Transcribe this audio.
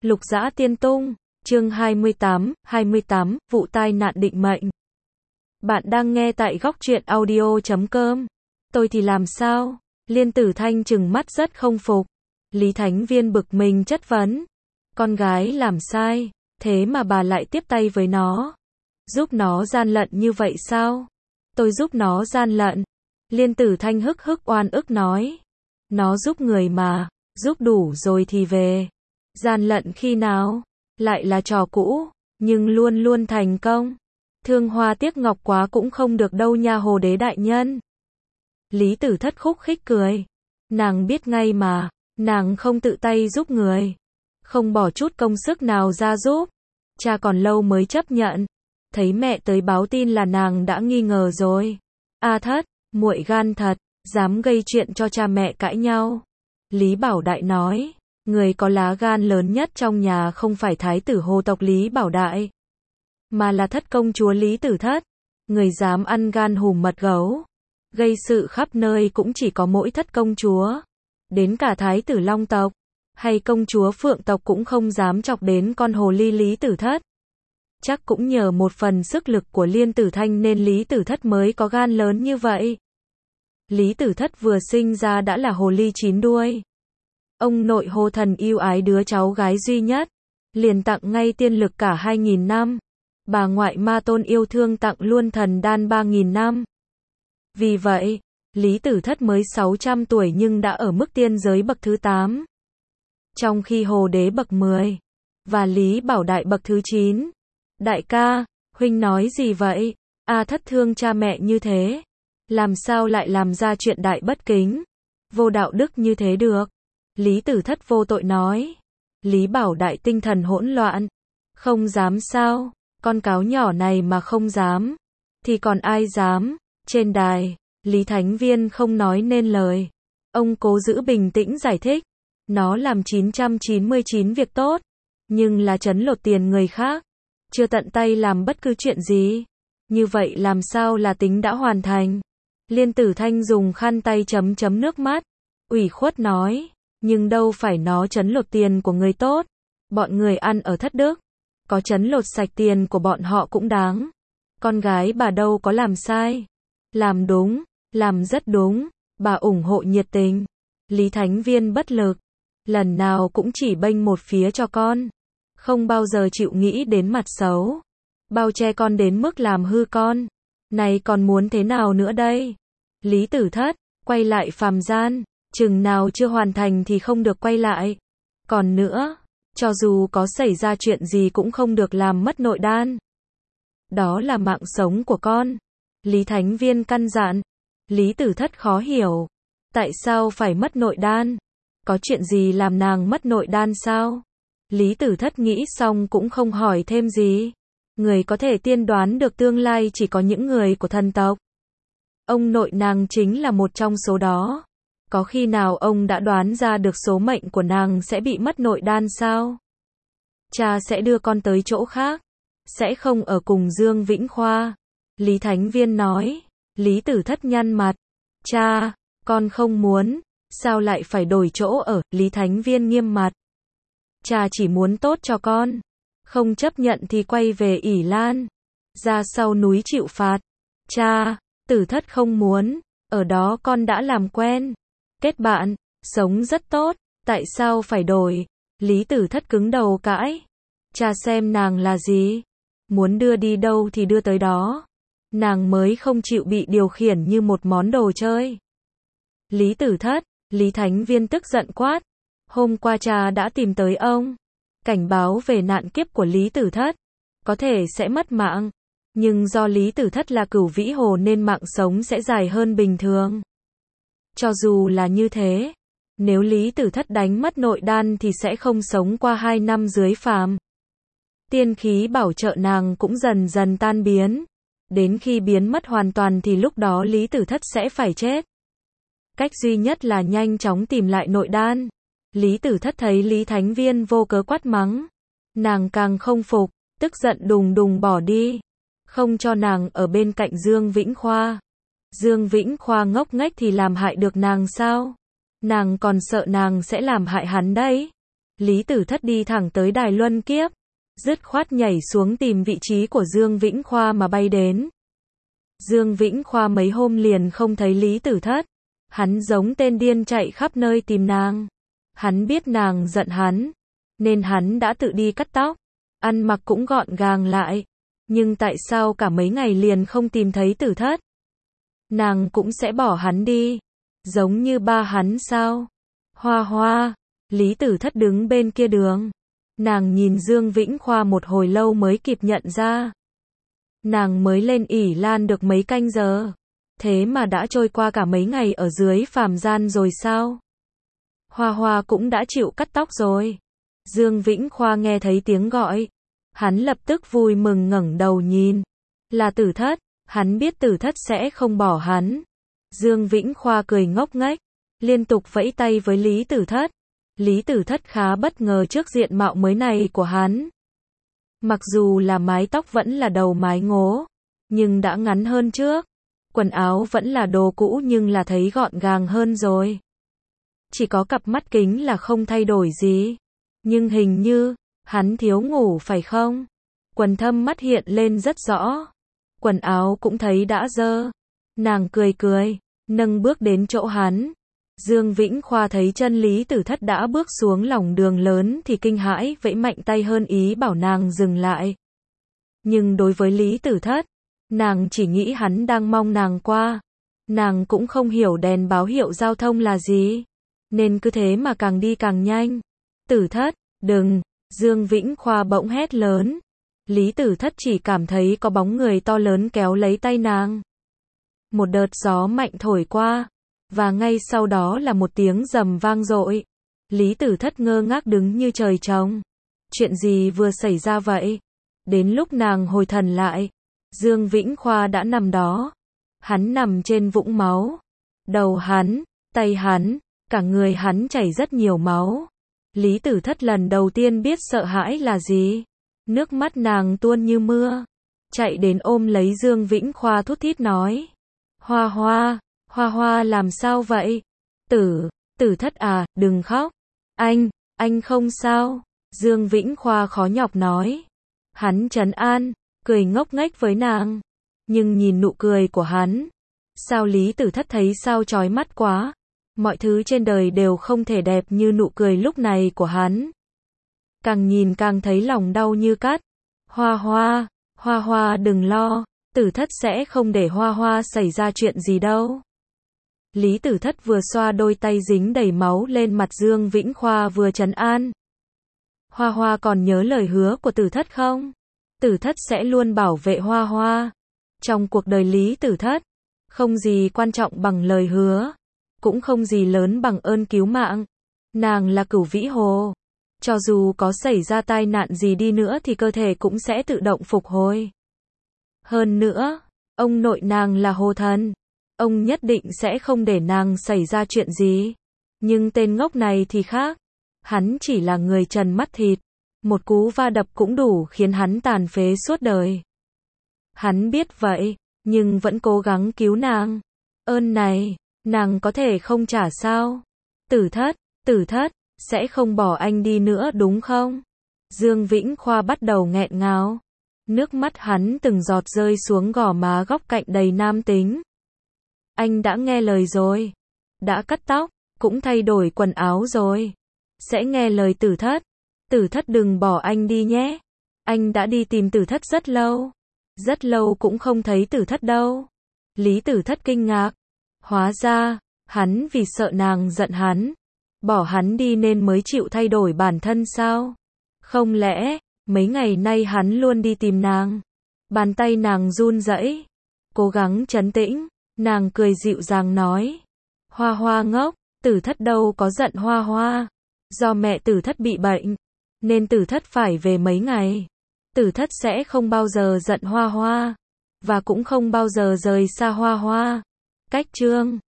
Lục Dã Tiên Tung, chương 28, vụ tai nạn định mệnh. Bạn đang nghe tại góc truyện audio.com. Tôi thì làm sao? Liên Tử Thanh trừng mắt rất không phục. Lý Thánh Viên bực mình chất vấn. Con gái làm sai, thế mà bà lại tiếp tay với nó. Giúp nó gian lận như vậy sao? Tôi giúp nó gian lận. Liên Tử Thanh hức hức oan ức nói. Nó giúp người mà, giúp đủ rồi thì về. Gian lận khi nào? Lại là trò cũ, nhưng luôn luôn thành công. Thương hoa tiếc ngọc quá cũng không được đâu nha Hồ Đế đại nhân. Lý Tử Thất khúc khích cười. Nàng biết ngay mà, nàng không tự tay giúp người. Không bỏ chút công sức nào ra giúp. Cha còn lâu mới chấp nhận. Thấy mẹ tới báo tin là nàng đã nghi ngờ rồi. A Thất, muội gan thật, dám gây chuyện cho cha mẹ cãi nhau. Lý Bảo Đại nói. Người có lá gan lớn nhất trong nhà không phải thái tử Hồ tộc Lý Bảo Đại, mà là Thất công chúa Lý Tử Thất. Người dám ăn gan hùm mật gấu, gây sự khắp nơi cũng chỉ có mỗi Thất công chúa. Đến cả thái tử Long tộc, hay công chúa Phượng tộc cũng không dám chọc đến con hồ ly Lý Tử Thất. Chắc cũng nhờ một phần sức lực của Liên Tử Thanh nên Lý Tử Thất mới có gan lớn như vậy. Lý Tử Thất vừa sinh ra đã là hồ ly chín đuôi. Ông nội Hồ Thần yêu ái đứa cháu gái duy nhất, liền tặng ngay tiên lực cả 2.000 năm. Bà ngoại Ma Tôn yêu thương tặng luôn thần đan 3.000 năm. Vì vậy, Lý Tử Thất mới 600 tuổi nhưng đã ở mức tiên giới bậc thứ 8. Trong khi Hồ Đế bậc 10, và Lý Bảo Đại bậc thứ 9. Đại ca, huynh nói gì vậy? A Thất thương cha mẹ như thế, làm sao lại làm ra chuyện đại bất kính, vô đạo đức như thế được? Lý Tử Thất vô tội nói. Lý Bảo Đại tinh thần hỗn loạn. Không dám sao? Con cáo nhỏ này mà không dám, thì còn ai dám? Trên đài, Lý Thánh Viên không nói nên lời. Ông cố giữ bình tĩnh giải thích. Nó làm 999 việc tốt, nhưng là trấn lột tiền người khác. Chưa tận tay làm bất cứ chuyện gì. Như vậy làm sao là tính đã hoàn thành? Liên Tử Thanh dùng khăn tay chấm nước mắt. Ủy khuất nói. Nhưng đâu phải nó trấn lột tiền của người tốt. Bọn người ăn ở thất đức, có trấn lột sạch tiền của bọn họ cũng đáng. Con gái bà đâu có làm sai. Làm đúng, làm rất đúng. Bà ủng hộ nhiệt tình. Lý Thánh Viên bất lực. Lần nào cũng chỉ bênh một phía cho con. Không bao giờ chịu nghĩ đến mặt xấu. Bao che con đến mức làm hư con. Này còn muốn thế nào nữa đây? Lý Tử Thất, quay lại phàm gian. Chừng nào chưa hoàn thành thì không được quay lại. Còn nữa, cho dù có xảy ra chuyện gì cũng không được làm mất nội đan. Đó là mạng sống của con. Lý Thánh Viên căn dặn. Lý Tử Thất khó hiểu. Tại sao phải mất nội đan? Có chuyện gì làm nàng mất nội đan sao? Lý Tử Thất nghĩ xong cũng không hỏi thêm gì. Người có thể tiên đoán được tương lai chỉ có những người của thần tộc. Ông nội nàng chính là một trong số đó. Có khi nào ông đã đoán ra được số mệnh của nàng sẽ bị mất nội đan sao? Cha sẽ đưa con tới chỗ khác, sẽ không ở cùng Dương Vĩnh Khoa. Lý Thánh Viên nói. Lý Tử Thất nhăn mặt. Cha, con không muốn. Sao lại phải đổi chỗ ở? Lý Thánh Viên nghiêm mặt. Cha chỉ muốn tốt cho con. Không chấp nhận thì quay về ỷ Lan, ra sau núi chịu phạt. Cha, Tử Thất không muốn. Ở đó con đã làm quen, kết bạn, sống rất tốt. Tại sao phải đổi? Lý Tử Thất cứng đầu cãi. Cha xem nàng là gì? Muốn đưa đi đâu thì đưa tới đó. Nàng mới không chịu bị điều khiển như một món đồ chơi. Lý Tử Thất, Lý Thánh Viên tức giận quát. Hôm qua cha đã tìm tới ông, cảnh báo về nạn kiếp của Lý Tử Thất. Có thể sẽ mất mạng, nhưng do Lý Tử Thất là cửu vĩ hồ nên mạng sống sẽ dài hơn bình thường. Cho dù là như thế, nếu Lý Tử Thất đánh mất nội đan thì sẽ không sống qua 2 năm dưới phàm. Tiên khí bảo trợ nàng cũng dần dần tan biến. Đến khi biến mất hoàn toàn thì lúc đó Lý Tử Thất sẽ phải chết. Cách duy nhất là nhanh chóng tìm lại nội đan. Lý Tử Thất thấy Lý Thánh Viên vô cớ quát mắng. Nàng càng không phục, tức giận đùng đùng bỏ đi. Không cho nàng ở bên cạnh Dương Vĩnh Khoa. Dương Vĩnh Khoa ngốc nghếch thì làm hại được nàng sao? Nàng còn sợ nàng sẽ làm hại hắn đấy. Lý Tử Thất đi thẳng tới đài luân kiếp, dứt khoát nhảy xuống tìm vị trí của Dương Vĩnh Khoa mà bay đến. Dương Vĩnh Khoa mấy hôm liền không thấy Lý Tử Thất, hắn giống tên điên chạy khắp nơi tìm nàng. Hắn biết nàng giận hắn, nên hắn đã tự đi cắt tóc, ăn mặc cũng gọn gàng lại. Nhưng tại sao cả mấy ngày liền không tìm thấy Tử Thất? Nàng cũng sẽ bỏ hắn đi, giống như ba hắn sao? Hoa Hoa, Lý Tử Thất đứng bên kia đường. Nàng nhìn Dương Vĩnh Khoa một hồi lâu mới kịp nhận ra. Nàng mới lên ỷ lan được mấy canh giờ, thế mà đã trôi qua cả mấy ngày ở dưới phàm gian rồi sao? Hoa Hoa cũng đã chịu cắt tóc rồi. Dương Vĩnh Khoa nghe thấy tiếng gọi, hắn lập tức vui mừng ngẩng đầu nhìn. Là Tử Thất, hắn biết Tử Thất sẽ không bỏ hắn. Dương Vĩnh Khoa cười ngốc nghếch, liên tục vẫy tay với Lý Tử Thất. Lý Tử Thất khá bất ngờ trước diện mạo mới này của hắn. Mặc dù là mái tóc vẫn là đầu mái ngố, nhưng đã ngắn hơn trước. Quần áo vẫn là đồ cũ nhưng là thấy gọn gàng hơn rồi. Chỉ có cặp mắt kính là không thay đổi gì. Nhưng hình như, hắn thiếu ngủ phải không? Quần thâm mắt hiện lên rất rõ. Quần áo cũng thấy đã dơ. Nàng cười cười, nâng bước đến chỗ hắn. Dương Vĩnh Khoa thấy chân Lý Tử Thất đã bước xuống lòng đường lớn thì kinh hãi vẫy mạnh tay hơn ý bảo nàng dừng lại. Nhưng đối với Lý Tử Thất, nàng chỉ nghĩ hắn đang mong nàng qua. Nàng cũng không hiểu đèn báo hiệu giao thông là gì, nên cứ thế mà càng đi càng nhanh. Tử Thất, đừng! Dương Vĩnh Khoa bỗng hét lớn. Lý Tử Thất chỉ cảm thấy có bóng người to lớn kéo lấy tay nàng. Một đợt gió mạnh thổi qua, và ngay sau đó là một tiếng rầm vang dội. Lý Tử Thất ngơ ngác đứng như trời trồng. Chuyện gì vừa xảy ra vậy? Đến lúc nàng hồi thần lại, Dương Vĩnh Khoa đã nằm đó. Hắn nằm trên vũng máu. Đầu hắn, tay hắn, cả người hắn chảy rất nhiều máu. Lý Tử Thất lần đầu tiên biết sợ hãi là gì. Nước mắt nàng tuôn như mưa. Chạy đến ôm lấy Dương Vĩnh Khoa thút thít nói. Hoa Hoa, Hoa Hoa làm sao vậy? Tử Thất à, đừng khóc. Anh không sao. Dương Vĩnh Khoa khó nhọc nói. Hắn trấn an, cười ngốc nghếch với nàng. Nhưng nhìn nụ cười của hắn, sao Lý Tử Thất thấy sao chói mắt quá. Mọi thứ trên đời đều không thể đẹp như nụ cười lúc này của hắn. Càng nhìn càng thấy lòng đau như cắt. Hoa Hoa đừng lo, Tử Thất sẽ không để Hoa Hoa xảy ra chuyện gì đâu. Lý Tử Thất vừa xoa đôi tay dính đầy máu lên mặt Dương Vĩnh Khoa vừa trấn an. Hoa Hoa còn nhớ lời hứa của Tử Thất không? Tử Thất sẽ luôn bảo vệ Hoa Hoa. Trong cuộc đời Lý Tử Thất, không gì quan trọng bằng lời hứa, cũng không gì lớn bằng ơn cứu mạng. Nàng là Cửu Vĩ Hồ. Cho dù có xảy ra tai nạn gì đi nữa thì cơ thể cũng sẽ tự động phục hồi. Hơn nữa, ông nội nàng là Hồ Thần. Ông nhất định sẽ không để nàng xảy ra chuyện gì. Nhưng tên ngốc này thì khác. Hắn chỉ là người trần mắt thịt. Một cú va đập cũng đủ khiến hắn tàn phế suốt đời. Hắn biết vậy, nhưng vẫn cố gắng cứu nàng. Ơn này, nàng có thể không trả sao? Tử Thất, sẽ không bỏ anh đi nữa đúng không? Dương Vĩnh Khoa bắt đầu nghẹn ngào. Nước mắt hắn từng giọt rơi xuống gò má góc cạnh đầy nam tính. Anh đã nghe lời rồi. Đã cắt tóc, cũng thay đổi quần áo rồi. Sẽ nghe lời Tử Thất. Tử Thất đừng bỏ anh đi nhé. Anh đã đi tìm Tử Thất rất lâu. Rất lâu cũng không thấy Tử Thất đâu. Lý Tử Thất kinh ngạc. Hóa ra, hắn vì sợ nàng giận hắn, bỏ hắn đi nên mới chịu thay đổi bản thân sao? Không lẽ, mấy ngày nay hắn luôn đi tìm nàng? Bàn tay nàng run rẩy, cố gắng trấn tĩnh, nàng cười dịu dàng nói. Hoa Hoa ngốc, Tử Thất đâu có giận Hoa Hoa. Do mẹ Tử Thất bị bệnh, nên Tử Thất phải về mấy ngày. Tử Thất sẽ không bao giờ giận Hoa Hoa, và cũng không bao giờ rời xa Hoa Hoa. Cách chương